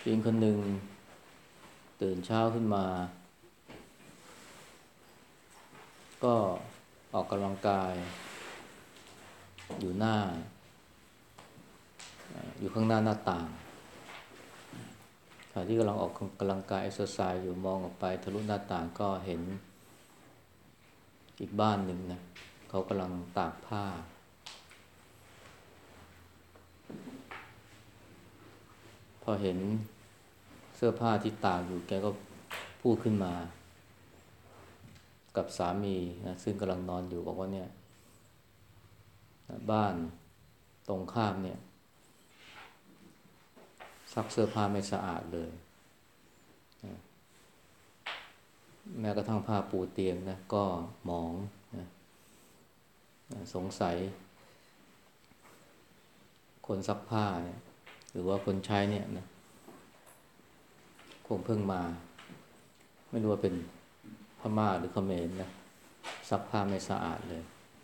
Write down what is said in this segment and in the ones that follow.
ผู้หญิงคนหนึ่งตื่นเช้าขึ้นมาก็ออกกำลังกายอยู่หน้าอยู่ข้างหน้าต่างขณะที่กำลังออกกำลังกายเอ็กซ์ไซส์อยู่มองออกไปทะลุหน้าต่างก็เห็นอีกบ้านหนึ่งนะเขากำลังตากผ้าพอเห็นเสื้อผ้าที่ตากอยู่แกก็พูดขึ้นมากับสามีนะซึ่งกำลังนอนอยู่บอกว่าเนี่ยบ้านตรงข้ามเนี่ยซักเสื้อผ้าไม่สะอาดเลยแม้กระทั่งผ้าปูเตียงนะก็หมองนะสงสัยคนซักผ้าเนี่ยหรือว่าคนใช้เนี่ยนะคงเพิ่งมาไม่รู้ว่าเป็นพม่าหรือเขมรนะซักผ้าไม่สะอาดเลย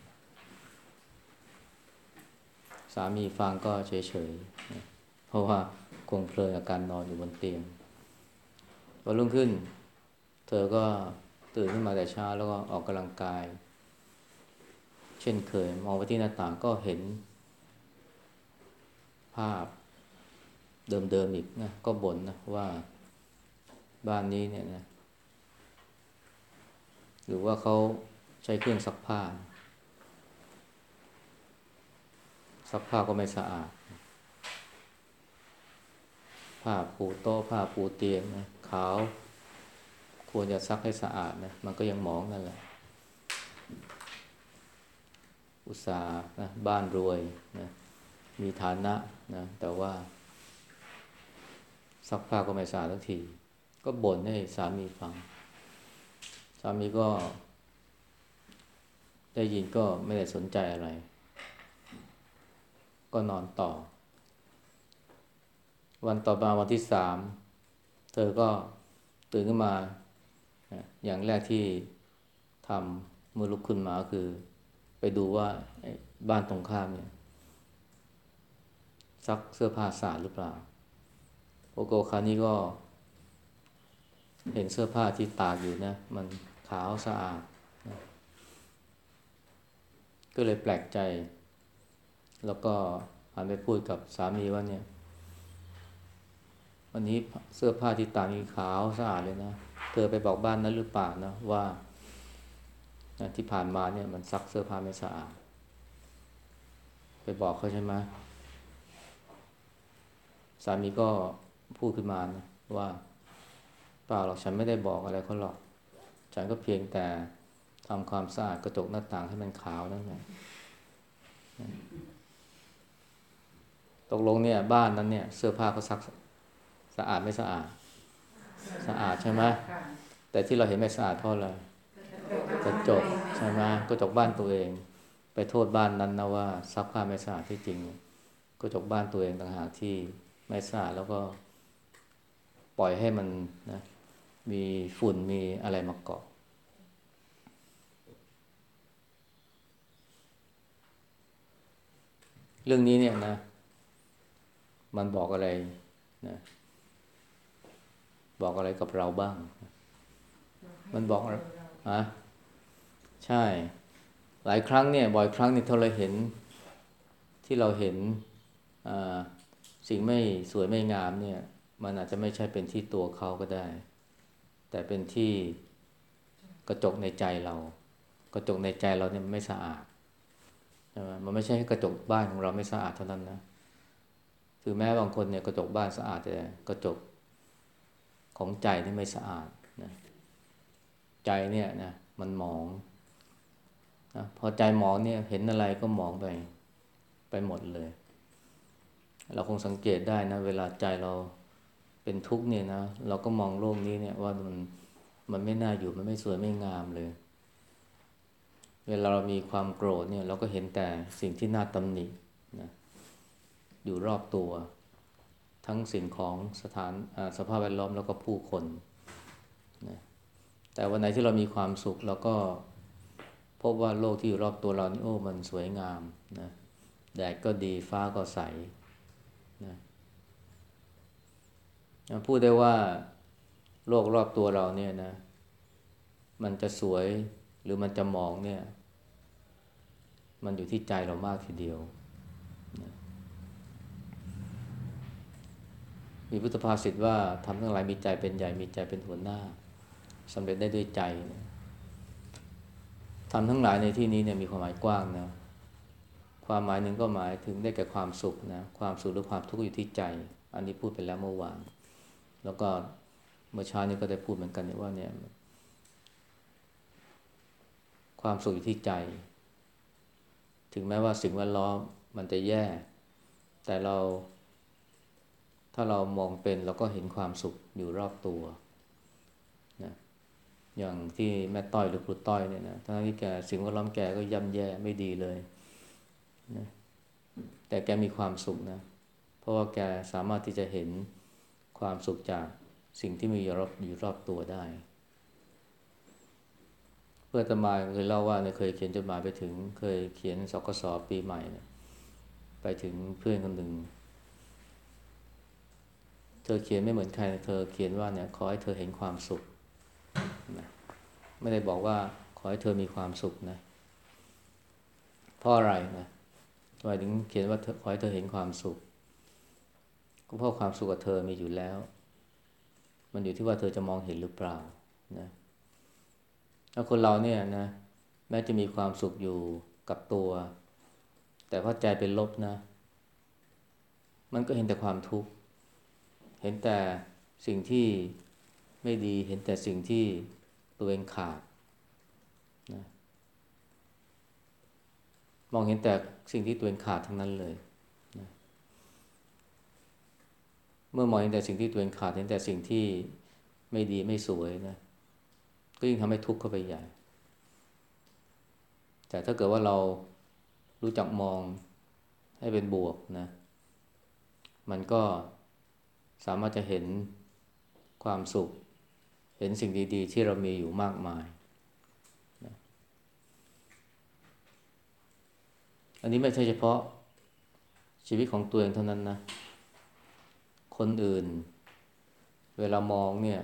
สามีฟังก็เฉยๆนะเพราะว่าคงเพลินกับการนอนอยู่บนเตียงวันรุ่งขึ้นเธอก็ตื่นขึ้นมาแต่เช้าแล้วก็ออกกำลังกายเช่นเคยมองไปที่หน้าต่างก็เห็นภาพเดิมๆอีกนะก็บ่นนะว่าบ้านนี้เนี่ยนะหรือว่าเขาใช้เครื่องซักผ้าก็ไม่สะอาดผ้าปูโต๊ะผ้าปูเตียงนะขาวควรจะซักให้สะอาดนะมันก็ยังหมองนั่นแหละอุตส่าห์นะบ้านรวยนะมีฐานะนะแต่ว่าซักผ้าก็ไม่สะอาดสักทีก็บ่นให้สามีฟังสามีก็ได้ยินก็ไม่ได้สนใจอะไรก็นอนต่อวันต่อมาวันที่3เธอก็ตื่นขึ้นมาอย่างแรกที่ทำเมื่อลุกขึ้นมาคือไปดูว่าบ้านตรงข้ามเนี่ยซักเสื้อผ้าสะอาดหรือเปล่าโอโกคานี่ก็เห็นเสื้อผ้าที่ตากอยู่นะมันขาวสะอาดนะก็เลยแปลกใจแล้วก็หันไปพูดกับสามีว่าเนี่ยวันนี้เสื้อผ้าที่ตากนี่ขาวสะอาดเลยนะเธอไปบอกบ้านนั้นหรือเปล่านะว่าที่ผ่านมาเนี่ยมันซักเสื้อผ้าไม่สะอาดไปบอกเขาใช่ไหมสามีก็พูดขึ้นมานะว่าเปล่าหรอกฉันไม่ได้บอกอะไรเขาหรอกฉันก็เพียงแต่ทำความสะอาดกระจกหน้าต่างให้มันขาวนั่นแหละตกลงเนี่ยบ้านนั้นเนี่ยเสื้อผ้าเขาซักสะอาดไม่สะอาดสะอาดใช่ไหมแต่ที่เราเห็นไม่สะอาดเพราะอะไรกระจกใช่ไหมกระจกบ้านตัวเองไปโทษบ้านนั้นนะว่าซักผ้าไม่สะอาดที่จริงกระจกบ้านตัวเองต่างหากที่ไม่สะอาดแล้วก็ปล่อยให้มันนะมีฝุ่นมีอะไรมาเกาะเรื่องนี้เนี่ยนะมันบอกอะไรนะบอกอะไรกับเราบ้างมันบอกอะใช่หลายครั้งเนี่ยบ่อยครั้งเนี่ยที่เราเห็นสิ่งไม่สวยไม่งามเนี่ยมันอาจจะไม่ใช่เป็นที่ตัวเขาก็ได้แต่เป็นที่กระจกในใจเรากระจกในใจเราเนี่ยมันไม่สะอาดใช่ไหมมันไม่ใช่แค่กระจกบ้านของเราไม่สะอาดเท่านั้นนะคือแม้บางคนเนี่ยกระจกบ้านสะอาดแต่กระจกของใจนี่ไม่สะอาดนะใจเนี่ยนะมันหมองนะพอใจหมองเนี่ยเห็นอะไรก็หมองไปหมดเลยเราคงสังเกตได้นะเวลาใจเราเป็นทุกข์เนี่ยนะเราก็มองโลกนี้เนี่ยว่ามันไม่น่าอยู่มันไม่สวยไม่งามเลยเวลาเรามีความโกรธเนี่ยเราก็เห็นแต่สิ่งที่น่าตำหนินะอยู่รอบตัวทั้งสิ่งของสภาพแวดล้อมแล้วก็ผู้คนนะแต่วันไหนที่เรามีความสุขเราก็พบว่าโลกที่อยู่รอบตัวเรานี่โอ้มันสวยงามนะแดดก็ดีฟ้าก็ใสนะพูดได้ว่าโลกรอบตัวเราเนี่ยนะมันจะสวยหรือมันจะหมองเนี่ยมันอยู่ที่ใจเรามากทีเดียวมีพุทธภาษิตว่าทำทั้งหลายมีใจเป็นใหญ่มีใจเป็นหัวหน้าสำเร็จได้ด้วยใจทำทั้งหลายในที่นี้เนี่ยมีความหมายกว้างนะความหมายหนึ่งก็หมายถึงได้แก่ความสุขนะความสุขหรือความทุกข์อยู่ที่ใจอันนี้พูดไปแล้วเมื่อวานแล้วก็เมื่อเช้านี้ก็ได้พูดเหมือนกันว่าเนี่ยความสุขอยู่ที่ใจถึงแม้ว่าสิ่งแวดล้อมมันจะแย่แต่ถ้าเรามองเป็นเราก็เห็นความสุขอยู่รอบตัวนะอย่างที่แม่ต้อยหรือครูต้อยเนี่ยนะทั้งที่แกสิ่งแวดล้อมแกก็ย่ำแย่ไม่ดีเลยนะแต่แกมีความสุขนะเพราะว่าแกสามารถที่จะเห็นความสุขจากสิ่งที่มีอยู่รอบตัวได้เพื่อนอาตมาเคยเล่าว่าเนี่ยเคยเขียนจดหมายไปถึงเคยเขียนสกส.ปีใหม่เนี่ยไปถึงเพื่อนคนหนึ่งเธอเขียนไม่เหมือนใครเธอเขียนว่าเนี่ยขอให้เธอเห็นความสุขนะไม่ได้บอกว่าขอให้เธอมีความสุขนะเพราะอะไรนะทำไมถึงเขียนว่าขอให้เธอเห็นความสุขก็เพราะความสุขกับเธอมีอยู่แล้วมันอยู่ที่ว่าเธอจะมองเห็นหรือเปล่านะแล้วคนเราเนี่ยนะแม้จะมีความสุขอยู่กับตัวแต่พอใจเป็นลบนะมันก็เห็นแต่ความทุกข์เห็นแต่สิ่งที่ไม่ดีเห็นแต่สิ่งที่ตัวเองขาดนะมองเห็นแต่สิ่งที่ตัวเองขาดทั้งนั้นเลยนะเมื่อมองเห็นแต่สิ่งที่ตัวเองขาดเห็นแต่สิ่งที่ไม่ดีไม่สวยนะก็ยิ่งทำให้ทุกข์เข้าไปใหญ่แต่ถ้าเกิดว่าเรารู้จักมองให้เป็นบวกนะมันก็สามารถจะเห็นความสุขเห็นสิ่งดีๆที่เรามีอยู่มากมายนะอันนี้ไม่ใช่เฉพาะชีวิตของตัวเองเท่านั้นนะคนอื่นเวลามองเนี่ย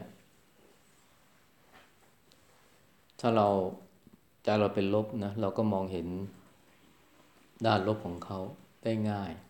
ถ้าใจเราเป็นลบนะเราก็มองเห็นด้านลบของเขาได้ง่าย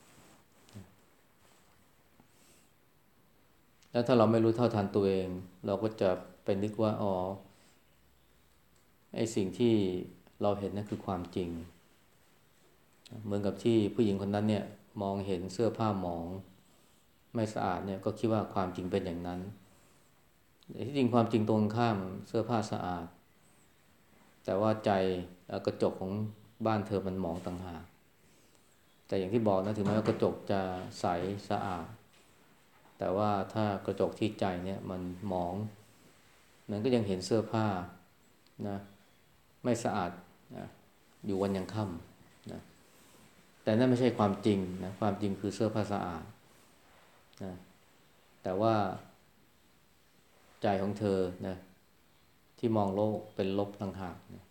แล้วถ้าเราไม่รู้เท่าทันตัวเองเราก็จะไปนึกว่าอ๋อไอ้สิ่งที่เราเห็นนั่นคือความจริงเหมือนกับที่ผู้หญิงคนนั้นเนี่ยมองเห็นเสื้อผ้าหมองไม่สะอาดเนี่ยก็คิดว่าความจริงเป็นอย่างนั้นแต่ที่จริงความจริงตรงข้ามเสื้อผ้าสะอาดแต่ว่าใจกระจกของบ้านเธอมันหมองต่างหากแต่อย่างที่บอกนะถึงแม้ว่ากระจกจะใสสะอาดแต่ว่าถ้ากระจกที่ใจเนี่ยมันหมองมันก็ยังเห็นเสื้อผ้านะไม่สะอาดนะอยู่วันยังค่ำนะแต่นั่นไม่ใช่ความจริงนะความจริงคือเสื้อผ้าสะอาดนะแต่ว่าใจของเธอนะที่มองโลกเป็นลบต่างหากนะ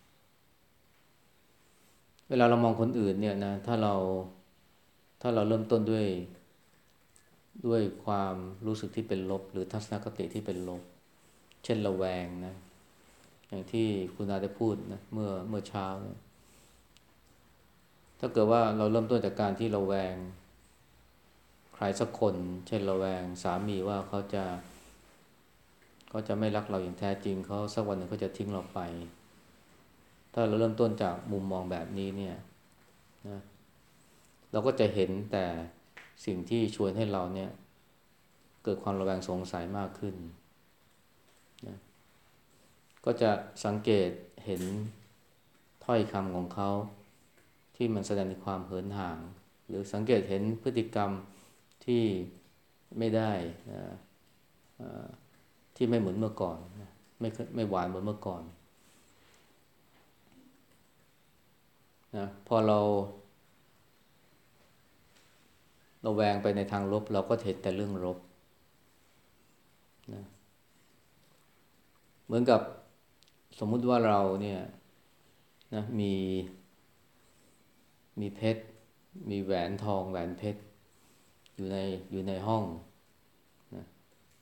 เวลาเรามองคนอื่นเนี่ยนะถ้าเราเริ่มต้นด้วยความรู้สึกที่เป็นลบหรือทัศนคติที่เป็นลบเช่นระแวงนะอย่างที่คุณอาได้พูดนะเมื่อเช้านะถ้าเกิดว่าเราเริ่มต้นจากการที่ระแวงใครสักคนเช่นระแวงสามีว่าเขาจะไม่รักเราอย่างแท้จริงเขาสักวันหนึ่งเขาจะทิ้งเราไปถ้าเราเริ่มต้นจากมุมมองแบบนี้เนี่ยนะเราก็จะเห็นแต่สิ่งที่ชวนให้เราเนี่ยเกิดความระแวงสงสัยมากขึ้นนะก็จะสังเกตเห็นถ้อยคำของเขาที่มันแสดงถึงความเหินห่างหรือสังเกตเห็นพฤติกรรมที่ไม่ได้ที่ไม่เหมือนเมื่อก่อนไม่หวานเหมือนเมื่อก่อนนะพอเราแวงไปในทางลบเราก็เห็นแต่เรื่องลบนะเหมือนกับสมมุติว่าเราเนี่ยนะมีเพชรมีแหวนทองแหวนเพชรอยู่ในห้องนะ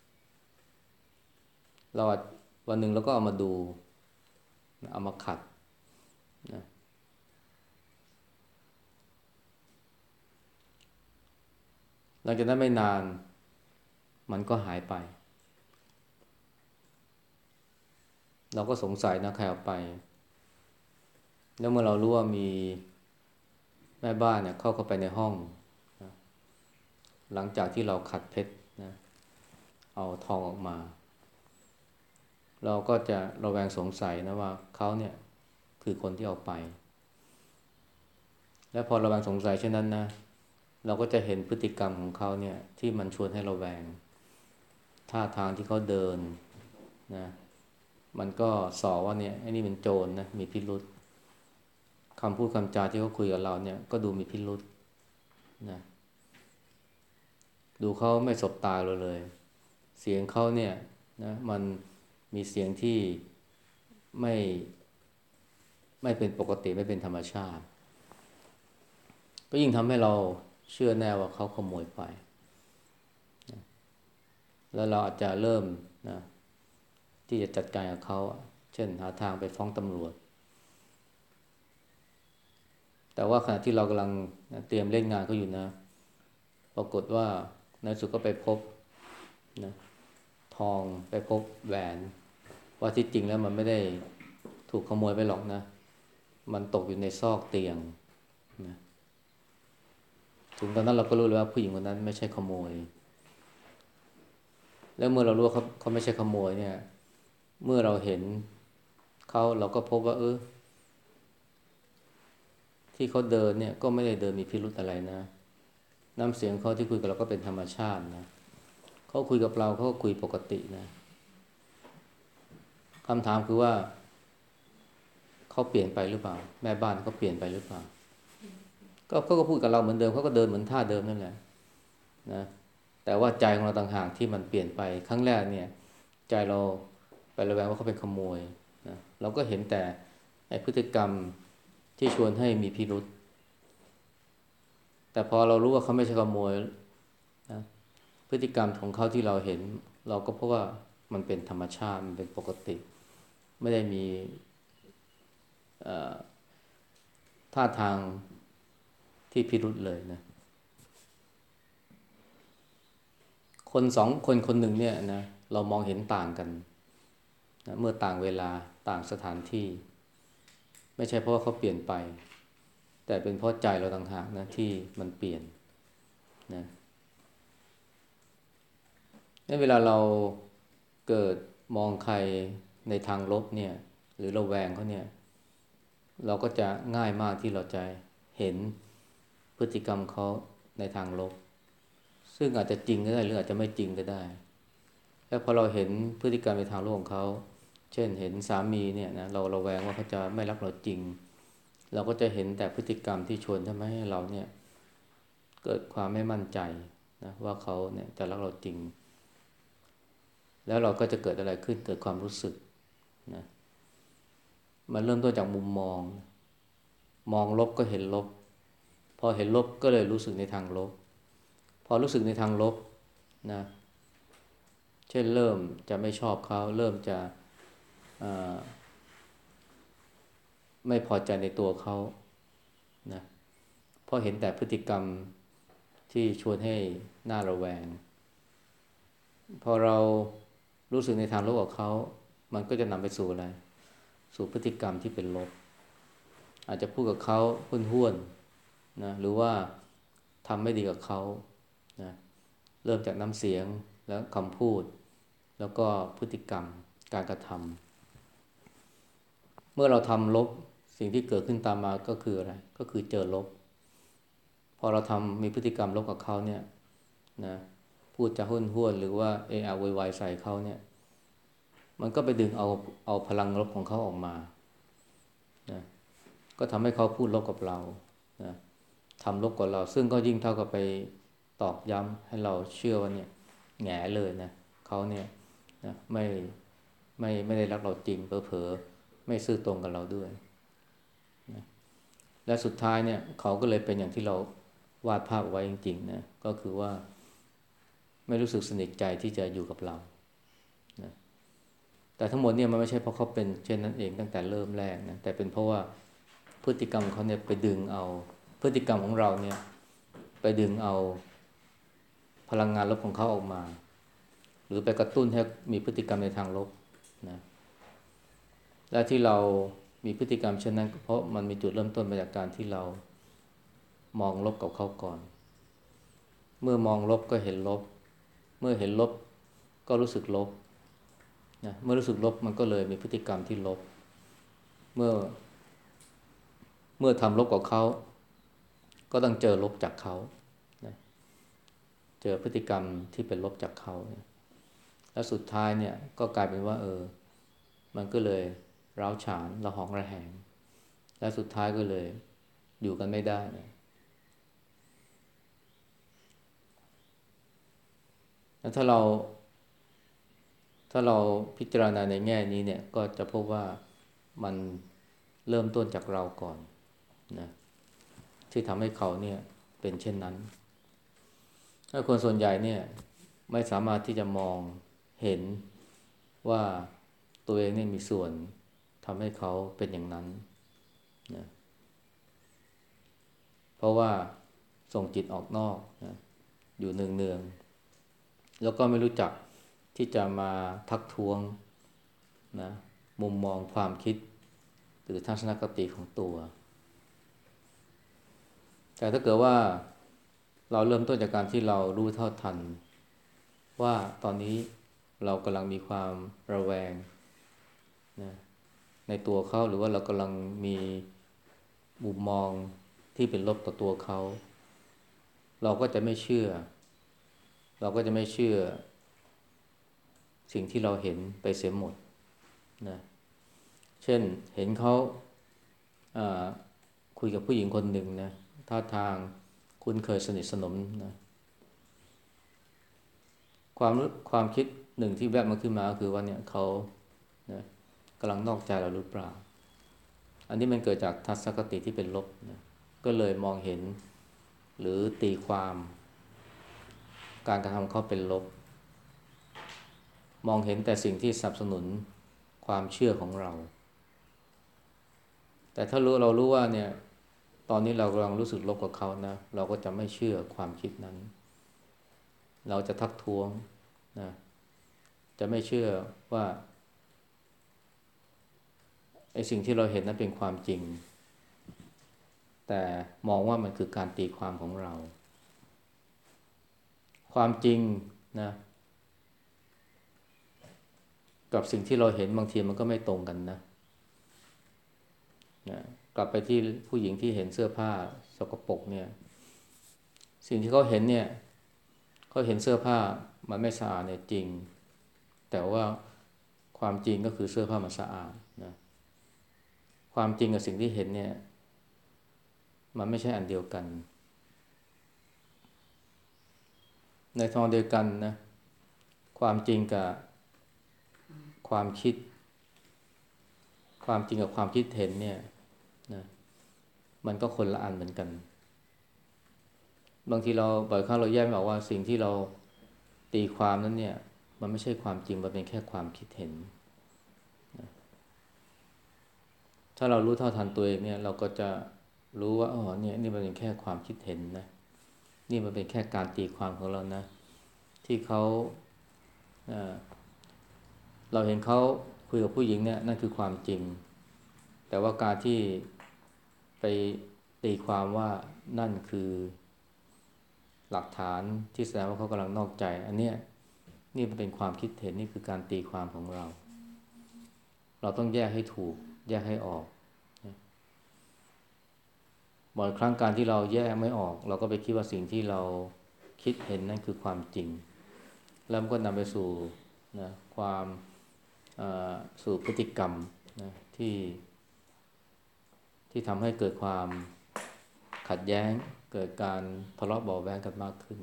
เราวันหนึ่งเราก็เอามาดูเอามาขัดนะหลังจากนั้นไม่นานมันก็หายไปเราก็สงสัยนะใครเอาไปแล้วเมื่อเรารู้ว่ามีแม่บ้านเนี่ยเข้าไปในห้องนะหลังจากที่เราขัดเพชรนะเอาทองออกมาเราก็จะระแวงสงสัยนะว่าเขาเนี่ยคือคนที่เอาไปและพอระแวงสงสัยเช่นนั้นนะเราก็จะเห็นพฤติกรรมของเขาเนี่ยที่มันชวนให้ระแวงท่าทางที่เขาเดินนะมันก็ส่อว่าเนี่ยไอ้นี่เป็นโจรนะมีพิรุธคำพูดคำจาที่เขาคุยกับเราเนี่ยก็ดูมีพิรุธนะดูเขาไม่สบตาเราเลยเสียงเขาเนี่ยนะมันมีเสียงที่ไม่ไม่เป็นปกติไม่เป็นธรรมชาติก็ยิ่งทำให้เราเชื่อแน่ว่าเขาขโมยไปนะแล้วเราอาจจะเริ่มนะที่จะจัดการกับเขาเช่นหาทางไปฟ้องตำรวจแต่ว่าขณะที่เรากำลังเตรียมเล่นงานเขาอยู่นะปรากฏว่าในสุดก็ไปพบนะทองไปพบแหวนว่าที่จริงแล้วมันไม่ได้ถูกขโมยไปหรอกนะมันตกอยู่ในซอกเตียงนะถึงตอนนั้นเราก็รู้เลยว่าผู้หญิงคนนั้นไม่ใช่ขโมยแล้วเมื่อเรารู้ว่าเขาไม่ใช่ขโมยเนี่ยเมื่อเราเห็นเขาเราก็พบว่าที่เขาเดินเนี่ยก็ไม่ได้เดินมีพิรุธอะไรนะน้ำเสียงเขาที่คุยกับเราก็เป็นธรรมชาตินะเขาคุยกับเราเขาก็คุยปกตินะคำถามคือว่าเขาเปลี่ยนไปหรือเปล่าแม่บ้านเขาเปลี่ยนไปหรือเปล่าก็พูดกับเราเหมือนเดิมเขาก็เดินเหมือนท่าเดิมนั่นแหละนะแต่ว่าใจของเราต่างหากที่มันเปลี่ยนไปครั้งแรกเนี่ยใจเราไประแวงว่าเขาเป็นขโมยนะเราก็เห็นแต่ไอ้พฤติกรรมที่ชวนให้มีพิรุธแต่พอเรารู้ว่าเขาไม่ใช่ขโมยนะพฤติกรรมของเขาที่เราเห็นเราก็เพราะว่ามันเป็นธรรมชาติมันเป็นปกติไม่ได้มีท่าทางที่พิรุธเลยนะคนสองคนคนหนึ่งเนี่ยนะเรามองเห็นต่างกันนะเมื่อต่างเวลาต่างสถานที่ไม่ใช่เพราะว่าเขาเปลี่ยนไปแต่เป็นเพราะใจเราต่างหากนะที่มันเปลี่ยนนะในเวลาเราเกิดมองใครในทางลบเนี่ยหรือเราแวงเขาเนี่ยเราก็จะง่ายมากที่เราจะเห็นพฤติกรรมเขาในทางลบซึ่งอาจจะจริงก็ได้หรืออาจจะไม่จริงก็ได้แล้วพอเราเห็นพฤติกรรมในทางลบของเขาเช่นเห็นสามีเนี่ยนะเราระแวงว่าเขาจะไม่รักเราจริงเราก็จะเห็นแต่พฤติกรรมที่ชวนทำให้เราเนี่ยเกิดความไม่มั่นใจนะว่าเขาเนี่ยจะรักเราจริงแล้วเราก็จะเกิดอะไรขึ้นเกิดความรู้สึกนะมันเริ่มต้นจากมุมมองมองลบก็เห็นลบพอเห็นลบก็เลยรู้สึกในทางลบพอรู้สึกในทางลบนะเช่นเริ่มจะไม่ชอบเขาเริ่มจะไม่พอใจในตัวเขานะเพราะเห็นแต่พฤติกรรมที่ชวนให้หน้าระแวงพอเรารู้สึกในทางลบกับเขามันก็จะนำไปสู่อะไรสู่พฤติกรรมที่เป็นลบอาจจะพูดกับเขาห้วนๆนะหรือว่าทำไม่ดีกับเขานะเริ่มจากน้ำเสียงแล้วคำพูดแล้วก็พฤติกรรมการกระทำเมื่อเราทำลบสิ่งที่เกิดขึ้นตามมาก็คืออะไรก็คือเจอลบพอเราทำมีพฤติกรรมลบกับเขาเนี่ยนะพูดจะห้วนๆหรือว่าโวยวายใส่เขาเนี่ยมันก็ไปดึงเอาพลังลบของเขาออกมานะก็ทำให้เขาพูดลบกับเรานะทำลบกับเราซึ่งก็ยิ่งเท่ากับไปตอกย้ำให้เราเชื่อว่าเนี่ยแง่เลยนะเขาเนี่ยนะไม่ได้รักเราจริงเผลอๆไม่ซื่อตรงกับเราด้วยนะและสุดท้ายเนี่ยเขาก็เลยเป็นอย่างที่เราวาดภาพไว้จริงๆนะก็คือว่าไม่รู้สึกสนิทใจที่จะอยู่กับเรานะแต่ทั้งหมดเนี่ยมันไม่ใช่เพราะเขาเป็นเช่นนั้นเองตั้งแต่เริ่มแรกนะแต่เป็นเพราะว่าพฤติกรรมของเขาเนี่ยไปดึงเอาพฤติกรรมของเราเนี่ยไปดึงเอาพลังงานลบของเขาออกมาหรือไปกระตุ้นให้มีพฤติกรรมในทางลบนะและที่เรามีพฤติกรรมเช่นนั้นเพราะมันมีจุดเริ่มต้นมาจากการที่เรามองลบกับเขาก่อนเมื่อมองลบก็เห็นลบเมื่อเห็นลบก็รู้สึกลบนะเมื่อรู้สึกลบมันก็เลยมีพฤติกรรมที่ลบเมื่อทำลบกับเขาก็ต้องเจอลบจากเขานะเจอพฤติกรรมที่เป็นลบจากเขานะแล้วสุดท้ายเนี่ยก็กลายเป็นว่ามันก็เลยร้าวฉานระหองระแหงและสุดท้ายก็เลยอยู่กันไม่ได้นะแล้วถ้าเราพิจารณาในแง่นี้เนี่ยก็จะพบว่ามันเริ่มต้นจากเราก่อนนะที่ทำให้เขาเนี่ยเป็นเช่นนั้นถ้าคนส่วนใหญ่เนี่ยไม่สามารถที่จะมองเห็นว่าตัวเองเนี่ยมีส่วนทำให้เขาเป็นอย่างนั้นนะเพราะว่าส่งจิตออกนอกนะอยู่เนืองๆแล้วก็ไม่รู้จักที่จะมาทักท้วงนะมุมมองความคิดหรือทัศนคติของตัวแต่ถ้าเกิดว่าเราเริ่มต้นจากการที่เรารู้เท่าทันว่าตอนนี้เรากำลังมีความระแวงนะในตัวเขาหรือว่าเรากำลังมีมุมมองที่เป็นลบต่อตัวเขาเราก็จะไม่เชื่อสิ่งที่เราเห็นไปเสียหมดนะเช่นเห็นเขาคุยกับผู้หญิงคนหนึ่งนะท่าทางคุ้นเคยสนิทสนมนะความความคิดหนึ่งที่แวบมาขึ้นมาก็คือว่าเนี่ยเขานะกำลังนอกใจเราหรือเปล่าอันนี้มันเกิดจากทัศนคติที่เป็นลบนะก็เลยมองเห็นหรือตีความการกระทำเขาเป็นลบมองเห็นแต่สิ่งที่สนับสนุนความเชื่อของเราแต่ถ้าเรารู้ว่าเนี่ยตอนนี้เรากำลังรู้สึกลบกับเขานะเราก็จะไม่เชื่อความคิดนั้นเราจะทักท้วงนะจะไม่เชื่อว่าไอ้สิ่งที่เราเห็นนั้นเป็นความจริงแต่มองว่ามันคือการตีความของเราความจริงนะกับสิ่งที่เราเห็นบางทีมันก็ไม่ตรงกันนะกลับไปที่ผู้หญิงที่เห็นเสื้อผ้าสกปรกเนี่ยสิ่งที่เขาเห็นเนี่ยเขาเห็นเสื้อผ้ามันไม่สะอาดเนี่ยจริงแต่ว่าความจริงก็คือเสื้อผ้ามันสะอาดนะความจริงกับสิ่งที่เห็นเนี่ยมันไม่ใช่อันเดียวกันในทางเดียวกันนะความจริงกับความคิดความจริงกับความคิดเห็นเนี่ยนะมันก็คนละอันเหมือนกันบางทีเราบ่อยครั้งเราแยกไม่ออกว่าสิ่งที่เราตีความนั้นเนี่ยมันไม่ใช่ความจริงมันเป็นแค่ความคิดเห็นนะถ้าเรารู้เท่าทันตัวเองเนี่ยเราก็จะรู้ว่าอ๋อเนี่ยนี่มันเป็นแค่ความคิดเห็นนะนี่มันเป็นแค่การตีความของเรานะที่เขาเเราเห็นเขาคุยกับผู้หญิงเนี่ยนั่นคือความจริงแต่ว่าการที่ไปตีความว่านั่นคือหลักฐานที่แสดงว่าเขากำลังนอกใจอันเนี้ยนี่มันเป็นความคิดเห็นนี่คือการตีความของเราเราต้องแยกให้ถูกแยกให้ออกบ่อยครั้งการที่เราแยกไม่ออกเราก็ไปคิดว่าสิ่งที่เราคิดเห็นนั่นคือความจริงแล้วมันก็นำไปสู่นะความสู่พฤติกรรมนะที่ทำให้เกิดความขัดแย้งเกิดการทะเลาะเบาะแว้งกันมากขึ้น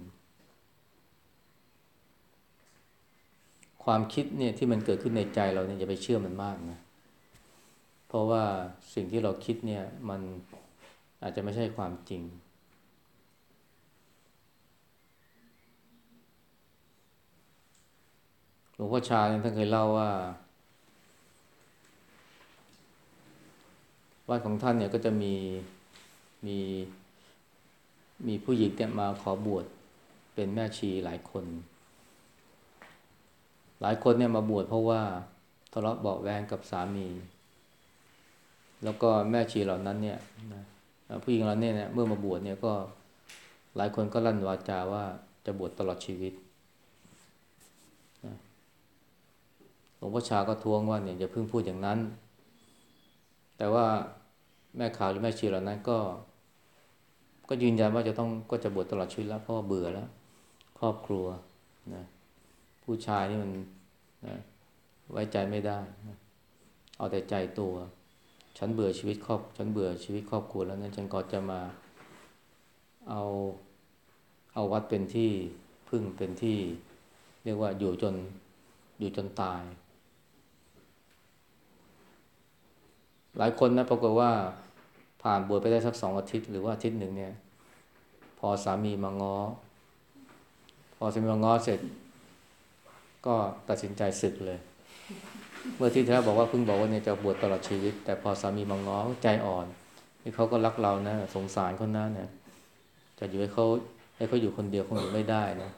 ความคิดเนี่ยที่มันเกิดขึ้นในใจเราเนี่ยอย่าไปเชื่อมันมากนะเพราะว่าสิ่งที่เราคิดเนี่ยมันอาจจะไม่ใช่ความจริงหลวงพ่อชาเนี่ยท่านเคยเล่าว่าวัดของท่านเนี่ยก็จะมีมีผู้หญิงเนี่ยมาขอบวชเป็นแม่ชีหลายคนเนี่ยมาบวชเพราะว่าทะเลาะเบาะแว้งกับสามีแล้วก็แม่ชีเหล่านั้นเนี่ยนะผู้หญิงเหล่านี้เนี่ยเมื่อมาบวชเนี่ยก็หลายคนก็ลั่นวาจาว่าจะบวชตลอดชีวิตนะหลวงพ่อชาก็ท้วงว่าเนี่ยอย่าเพิ่งพูดอย่างนั้นแต่ว่าแม่ขาวหรือแม่ชีเหล่านั้นก็ยืนยันว่าก็จะบวชตลอดชีวิตแล้วเพราะว่าเบื่อแล้วครอบครัวนะผู้ชายนี่มันนะไว้ใจไม่ได้นะเอาแต่ใจตัวฉันเบื่อชีวิตครอบครัวแล้วนั้นฉันก็จะมาเอาวัดเป็นที่พึ่งเป็นที่เรียกว่าอยู่จนตายหลายคนนะปรากฏว่าผ่านบวชไปได้สัก2 อาทิตย์หรือว่าอาทิตย์หนึ่งเนี่ยพอสามีมาง้อเสร็จก็ตัดสินใจสึกเลยเมื่อที่แท้บอกว่าเพิ่งบอกว่าเนี่ยจะบวชตลอดชีวิตแต่พอสามีมาง้อใจอ่อนนี่เขาก็รักเรานะสงสารเขานะเนี่ยจะอยู่ให้เขาอยู่คนเดียวคงอยู่ไม่ได้นะ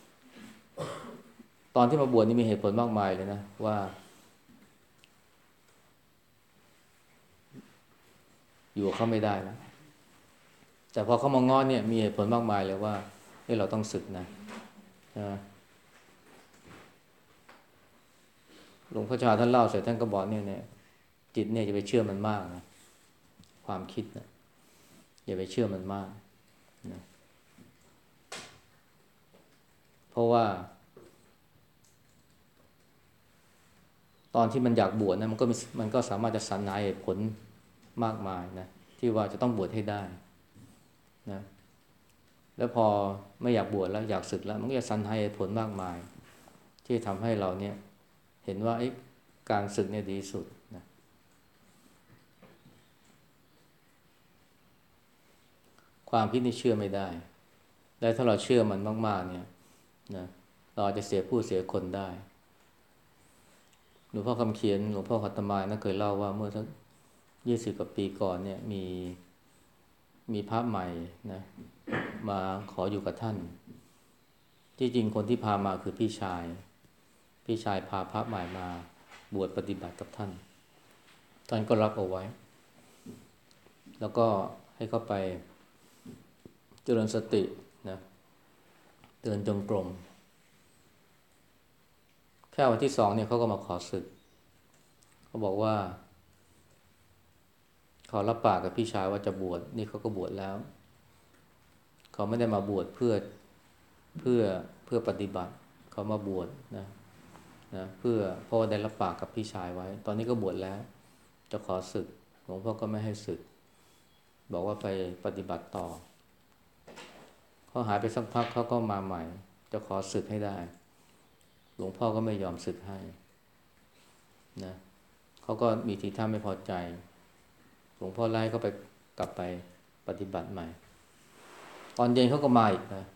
ตอนที่มาบวชนี่มีเหตุผลมากมายเลยนะว่าอยู่กับเขาไม่ได้แล้วแต่พอเขามาง้อเนี่ยมีเหตุผลมากมายเลยว่าเราต้องสึกนะใช่ไหมหลวงพ่อชาท่านเล่าเสร็จท่านก็บอกเนี่ยจิตเนี่ยจะไปเชื่อมันมากนะความคิดนะอย่าไปเชื่อมันมากนะเพราะว่าตอนที่มันอยากบวชนะมันก็สามารถจะสรรหาเหตุผลมากมายนะที่ว่าจะต้องบวชให้ได้นะแล้วพอไม่อยากบวชแล้วอยากสึกแล้วมันก็จะสรรหาเหตุผลมากมายที่ทำให้เราเนี่ยเห็นว่าการสึกเนี่ยดีสุดนะความคิดนี่เชื่อไม่ได้และถ้าเราเชื่อมันมากๆเนี่ยนะเราอาจจะเสียผู้เสียคนได้หลวงพ่อคำเขียนหลวงพ่อคัตมายนะเคยเล่าว่าเมื่อสัก20 กว่าปีก่อนเนี่ยมีพระใหม่นะมาขออยู่กับท่านที่จริงคนที่พามาคือพี่ชายพาพระใหม่มาบวชปฏิบัติกับท่านก็รับเอาไว้แล้วก็ให้เขาไปเจริญสตินะเดินจงกรมแค่วันที่2เนี่ยเขาก็มาขอสึกเขาบอกว่าเขารับปากกับพี่ชายว่าจะบวชนี่เขาก็บวชแล้วเขาไม่ได้มาบวชเพื่อปฏิบัติเขามาบวชนะเพราะว่าได้รับปากกับพี่ชายไว้ตอนนี้ก็บวชแล้วจะขอสึกหลวงพ่อก็ไม่ให้สึกบอกว่าไปปฏิบัติต่อเขาหายไปสักพักเขาก็มาใหม่จะขอสึกให้ได้หลวงพ่อก็ไม่ยอมสึกให้นะเขาก็มีทีท่าไม่พอใจหลวงพ่อไล่เขาไปกลับไปปฏิบัติใหม่ตอนเย็นเขาก็มาอีกนะ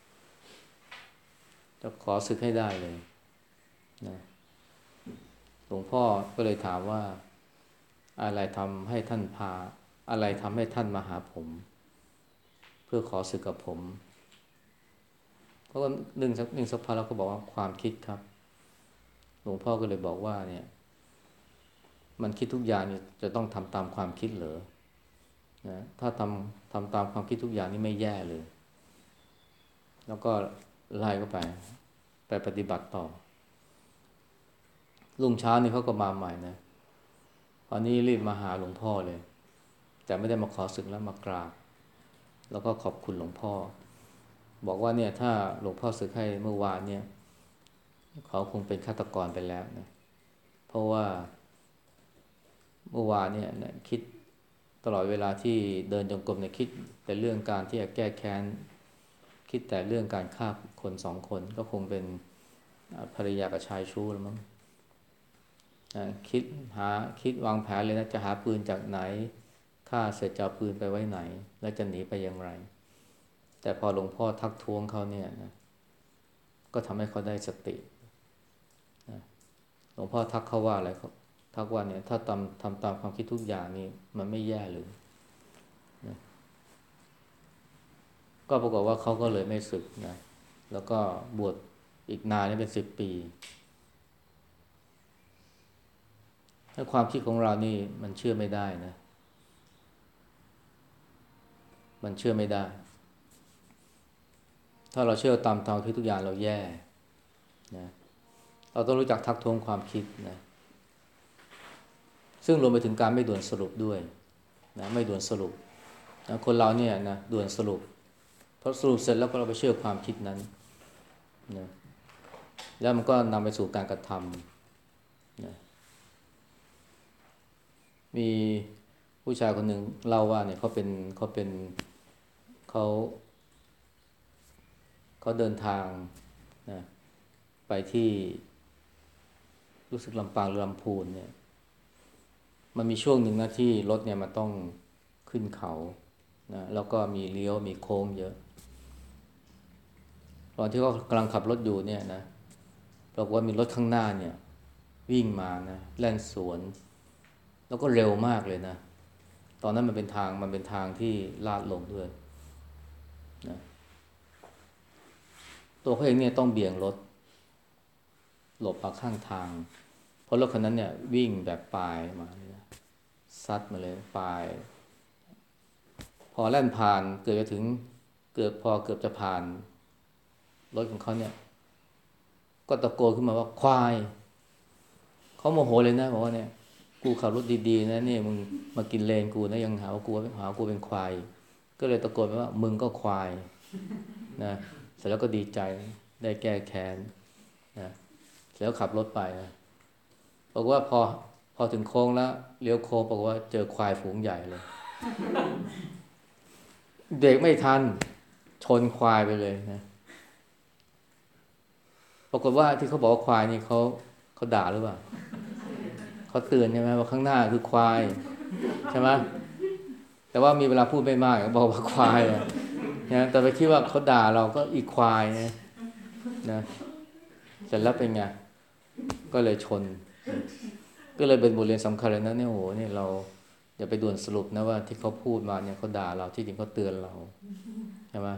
จะขอสึกให้ได้เลยนะหลวงพ่อก็เลยถามว่าอะไรทำให้ท่านมาหาผมเพื่อขอสึกกับผมเขาก็นึ่งสักพักแล้วก็บอกว่าความคิดครับหลวงพ่อก็เลยบอกว่าเนี่ยมันคิดทุกอย่างเนี่ยจะต้องทำตามความคิดเหรอนะถ้าทำตามความคิดทุกอย่างนี่ไม่แย่เลยแล้วก็ไล่ก็ไปปฏิบัติต่อรุ่งเช้านี่เขาก็มาใหม่นะตอนนี้รีบมาหาหลวงพ่อเลยแต่ไม่ได้มาขอสึกแล้วมากราบแล้วก็ขอบคุณหลวงพ่อบอกว่าเนี่ยถ้าหลวงพ่อสึกให้เมื่อวานเนี่ยเขาคงเป็นฆาตกรไปแล้วนะเพราะว่าเมื่อวานเนี่ยคิดตลอดเวลาที่เดินจงกรมเนี่ยคิดแต่เรื่องการที่จะแก้แค้นคิดแต่เรื่องการฆ่าคน2 คนก็คงเป็นภรรยากับชายชู้แล้วมั้งคิดวางแผนเลยนะจะหาปืนจากไหนฆ่าเสร็จจะเอาปืนไปไว้ไหนแล้วจะหนีไปอย่างไรแต่พอหลวงพ่อทักท้วงเขาเนี่ยนะก็ทำให้เขาได้สตินะหลวงพ่อทักเขาว่าอะไรทักว่าเนี่ยถ้าทำตามความคิดทุกอย่างนี่มันไม่แย่เลยนะก็ปรากฏว่าเขาก็เลยไม่สึกนะแล้วก็บวชอีกนานนี่เป็น10 ปีถ้าความคิดของเรานี่มันเชื่อไม่ได้นะมันเชื่อไม่ได้ถ้าเราเชื่อตามคิดทุกอย่างเราแย่นะเราต้องรู้จักทักท้วงความคิดนะซึ่งรวมไปถึงการไม่ด่วนสรุปด้วยนะไม่ด่วนสรุปนะคนเราเนี่ยนะด่วนสรุปพอสรุปเสร็จแล้วก็เราไปเชื่อความคิดนั้นนะแล้วมันก็นำไปสู่การกระทำนะมีผู้ชายคนหนึ่งเล่าว่าเนี่ยเขาเขาเดินทางนะไปที่รู้สึกลำปางหรือลำพูนเนี่ยมันมีช่วงหนึ่งนะที่รถเนี่ยมันต้องขึ้นเขานะแล้วก็มีเลี้ยวมีโค้งเยอะตอนที่เขากำลังขับรถอยู่เนี่ยนะปรากฏว่ามีรถข้างหน้าเนี่ยวิ่งมานะแล่นสวนแล้วก็เร็วมากเลยนะตอนนั้นมันเป็นทางที่ลาดลงด้วยนะตัวเขาเองเนี่ยต้องเบี่ยงรถหลบมาข้างทางเพราะรถคันนั้นเนี่ยวิ่งแบบปลายมาเลยนะซัดมาเลยปลายพอแล่นผ่านเกือบจะถึงเกือบจะผ่านรถของเขาเนี่ยก็ตะโกนขึ้นมาว่าควายเขาโมโหเลยนะบอกว่าเนี่ยกูขับรถดีๆนะเนี่ยมึงมากินเลนกูนะยังหากูเป็นควายก็เลยตะโกนไปว่ามึงก็ควายนะเสร็จแล้วก็ดีใจได้แก้แค้นนะเสร็จแล้วขับรถไปนะบอกว่าพอถึงโค้งแล้วเลี้ยวโค้งบอกว่าเจอควายฝูงใหญ่เลยเบรกไม่ทันชนควายไปเลยนะปรากฏว่าที่เขาบอกว่าควายนี่เขาด่าหรือเปล่าเขาเตือนใช่ไหมว่าข้างหน้าคือควายใช่ไหมแต่ว่ามีเวลาพูดไม่มากบอกว่าควายนะแต่ไปคิดว่าเขาด่าเราก็อีควายนะเสร็จแล้วเป็นไงก็เลยชนก็เลยเป็นบทเรียนสำคัญเลยนะเนี่ยโหเนี่ยเราอย่าไปด่วนสรุปนะว่าที่เขาพูดมาเนี่ยเขาด่าเราที่จริงเขาเตือนเราใช่ไหม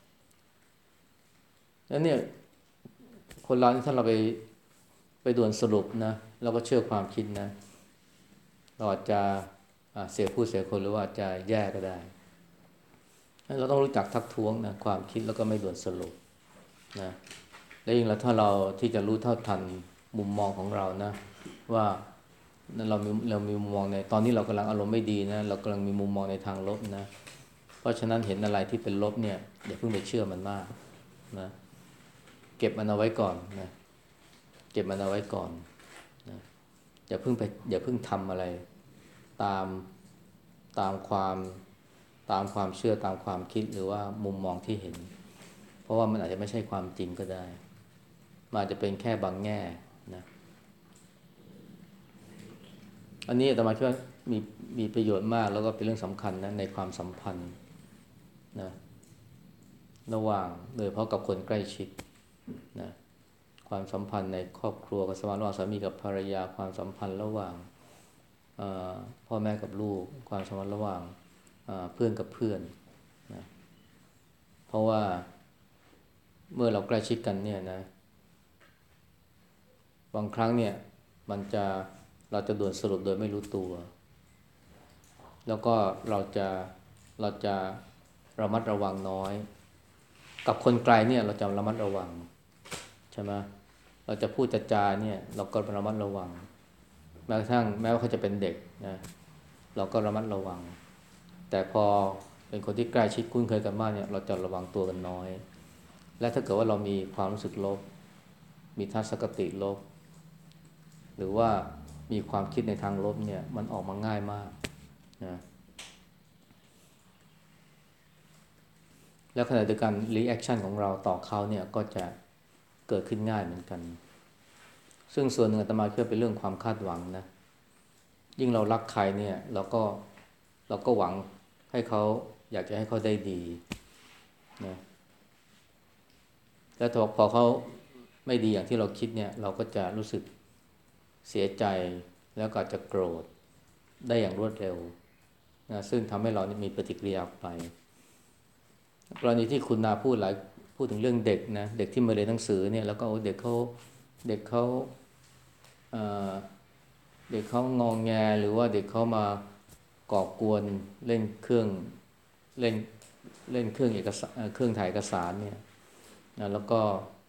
แล้วเนี่ยคนเราถ้าเราไปด่วนสรุปนะเราก็เชื่อความคิดนะเราอาจจะเสียผู้เสียคนหรือว่าจะแย่ก็ได้เราต้องรู้จักทักท้วงนะความคิดแล้วก็ไม่ด่วนสรุปนะและยิ่งแล้วถ้าเราที่จะรู้เท่าทันมุมมองของเรานะว่าเรามีมุมมองในตอนนี้เรากำลังอารมณ์ไม่ดีนะเรากำลังมีมุมมองในทางลบนะเพราะฉะนั้นเห็นอะไรที่เป็นลบเนี่ยอย่าเพิ่งไปเชื่อมันมากนะเก็บมันเอาไว้ก่อนนะเก็บมันเอาไว้ก่อนนะอย่าเพิ่งทำอะไรตามตามความตามความเชื่อตามความคิดหรือว่ามุมมองที่เห็นเพราะว่ามันอาจจะไม่ใช่ความจริงก็ได้มันอาจจะเป็นแค่บางแง่นะอันนี้อาตมาคิดว่ามีประโยชน์มากแล้วก็เป็นเรื่องสำคัญนะในความสัมพันธ์นะระหว่างโดยเฉพาะกับคนใกล้ชิดนะความสัมพันธ์ในครอบครัวกับระหว่างสามีกับภรรยาความสัมพันธ์ระหว่างพ่อแม่กับลูกความสัมพันธ์ระหว่างเพื่อนกับเพื่อนนะเพราะว่าเมื่อเราใกล้ชิดกันเนี่ยนะบางครั้งเนี่ยเราจะด่วนสรุปโดยไม่รู้ตัวแล้วก็เราจะระมัดระวังน้อยกับคนไกลเนี่ยเราจะระมัดระวังใช่ไหมเราจะพูดจาเนี่ยเราก็ระมัดระวังแม้กระทั่งแม้ว่าเขาจะเป็นเด็กนะเราก็ระมัดระวังแต่พอเป็นคนที่ใกล้ชิดคุ้นเคยกันมากเนี่ยเราจะระวังตัวกันน้อยและถ้าเกิดว่าเรามีความรู้สึกลบมีทัศนคติลบหรือว่ามีความคิดในทางลบเนี่ยมันออกมาง่ายมากนะแล้วขณะเดียวกันรีแอคชั่นของเราต่อเขาเนี่ยก็จะเกิดขึ้นง่ายเหมือนกันซึ่งส่วนหนึ่งอาตมาคิดว่าเป็นเรื่องความคาดหวังนะยิ่งเรารักใครเนี่ยเราก็หวังให้เขาอยากจะให้เขาได้ดีนะแล้วพอเขาไม่ดีอย่างที่เราคิดเนี่ยเราก็จะรู้สึกเสียใจแล้วก็อาจจะโกรธได้อย่างรวดเร็วนะซึ่งทำให้เรามีปฏิกิริยาออกไปกรณีที่คุณนาพูดถึงเรื่องเด็กนะเด็กที่มาเรียนหนังสือเนี่ยแล้วก็เด็กเขาเอ่อเด็กเขางองแงหรือว่าเด็กเขามาก่อกวนเล่นเครื่องเล่นเล่นเครื่องเอกสารเครื่องถ่ายเอกสารเนี่ยนะแล้วก็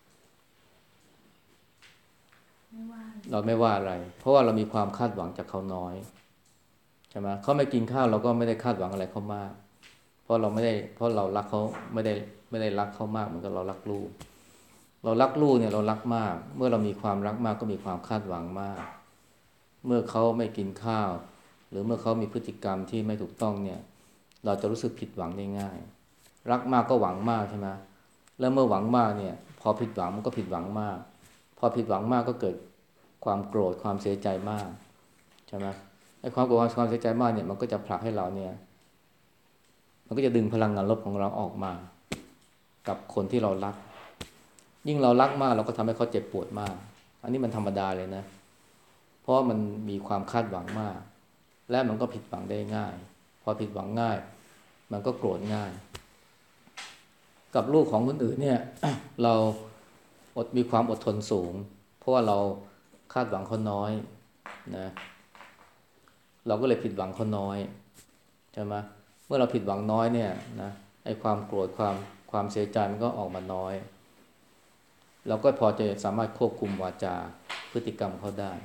เราไม่ว่าอะไรเพราะว่าเรามีความคาดหวังจากเขาน้อยใช่ไหมเขาไม่กินข้าวเราก็ไม่ได้คาดหวังอะไรเขามากเพราะเรารักเขาไม่ได้รักเขามากเหมือนกับเรารักลูกเนี่ยเรารักมากเมื่อเรามีความรักมากก็มีความคาดหวังมากเมื่อเขาไม่กินข้าวหรือเมื่อเขามีพฤติกรรมที่ไม่ถูกต้องเนี่ยเราจะรู้สึกผิดหวังได้ง่ายรักมากก็หวังมากใช่ไหมแล้วเมื่อหวังมากเนี่ยพอผิดหวังมันก็ผิดหวังมากพอผิดหวังมากก็เกิดความโกรธความเสียใจมากใช่ไหมไอ้ความโกรธความเสียใจมากเนี่ยมันก็จะผลักให้เราเนี่ยมันก็จะดึงพลังงานลบของเราออกมากับคนที่เรารักยิ่งเรารักมากเราก็ทำให้เขาเจ็บปวดมากอันนี้มันธรรมดาเลยนะเพราะมันมีความคาดหวังมากและมันก็ผิดหวังได้ง่ายพอผิดหวังง่ายมันก็โกรธง่ายกับลูกของคนอื่นเนี่ย เรามีความอดทนสูงเพราะว่าเราคาดหวังเขาน้อยนะเราก็เลยผิดหวังเขาน้อยใช่ไหมเมื่อเราผิดหวังน้อยเนี่ยนะไอ้ความโกรธความเสียใจมันก็ออกมาน้อยเราก็พอจะสามารถควบคุมวาจาพฤติกรรมเขาได้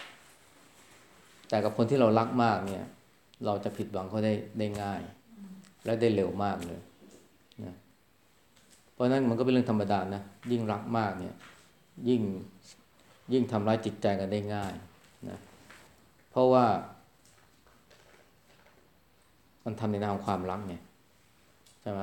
แต่กับคนที่เรารักมากเนี่ยเราจะผิดหวังเขาได้ง่ายและได้เร็วมากเลยนะเพราะนั้นมันก็เป็นเรื่องธรรมดานะยิ่งรักมากเนี่ยยิ่งทำร้ายจิตใจกันได้ง่ายนะเพราะว่ามันทำในนามความรักไงใช่ไหม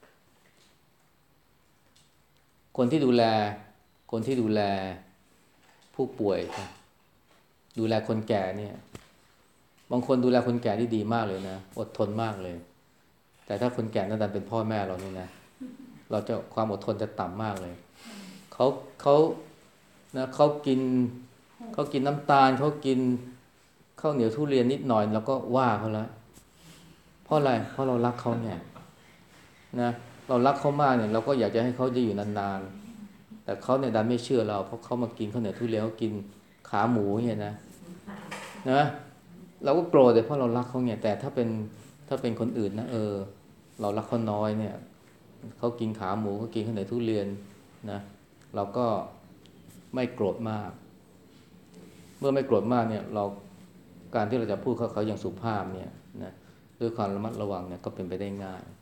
คนที่ดูแลผู้ป่วยดูแลคนแก่เนี่ยบางคนดูแลคนแก่ที่ดีมากเลยนะอดทนมากเลยแต่ถ้าคนแก่นั้นดันเป็นพ่อแม่เรานี่นะเราจะความอดทนจะต่ำมากเลยเขาเขานะเขากินน้ำตาลเขากินข้าวเหนียวทุเรียนนิดหน่อยแล้วก็ว่าเขาแล้วเพราะอะไรเพราะเรารักเขาเนี่ยนะเรารักเขามากเนี่ยเราก็อยากจะให้เขาจะอยู่นานๆแต่เขาเนี่ยดันไม่เชื่อเราเพราะเขามากินข้าวเหนียวทุเรียนเขากินขาหมูเนี่ยนะเราก็โกรธเลยเพราะเรารักเขาเนี่ยแต่ถ้าเป็นคนอื่นนะเรารักเขาน้อยเนี่ยเขากินขาหมูเขากินข้าวเหนียวทุเรียนนะเราก็ไม่โกรธมากเมื่อไม่โกรธมากเนี่ยการที่เราจะพูดเขาอย่างสุภาพเนี่ยนะด้วยความระมัดระวังเนี่ยก็เป็นไปได้ง่าย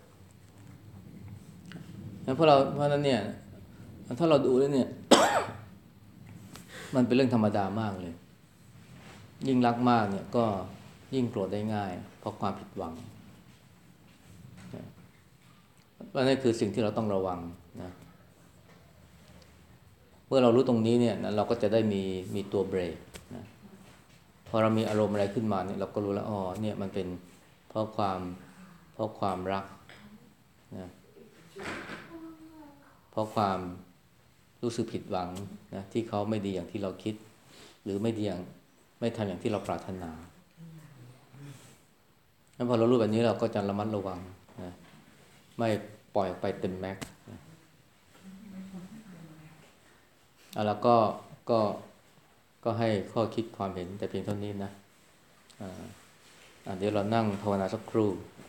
เพราะนั้นเนี่ยถ้าเราดูแล้วเนี่ย มันเป็นเรื่องธรรมดามากเลยยิ่งรักมากเนี่ยก็ยิ่งโกรธได้ง่ายเพราะความผิดหวังและนั่นคือสิ่งที่เราต้องระวังนะเมื่อเรารู้ตรงนี้เนี่ยนะเราก็จะได้มีตัวเบรกนะพอเรามีอารมณ์อะไรขึ้นมาเนี่ยเราก็รู้แล้วอ๋อเนี่ยมันเป็นเพราะความรักนะเพราะความรู้สึกผิดหวังนะที่เขาไม่ดีอย่างที่เราคิดหรือไม่ทำอย่างที่เราปรารถนาแล้วพอเรารู้แบบนี้เราก็จะระมัดระวังนะไม่ปล่อยไปเต็มแม็กซ์นะแล้วก็ให้ข้อคิดความเห็นแต่เพียงเท่านี้นะเดี๋ยวเรานั่งภาวนาสักครู่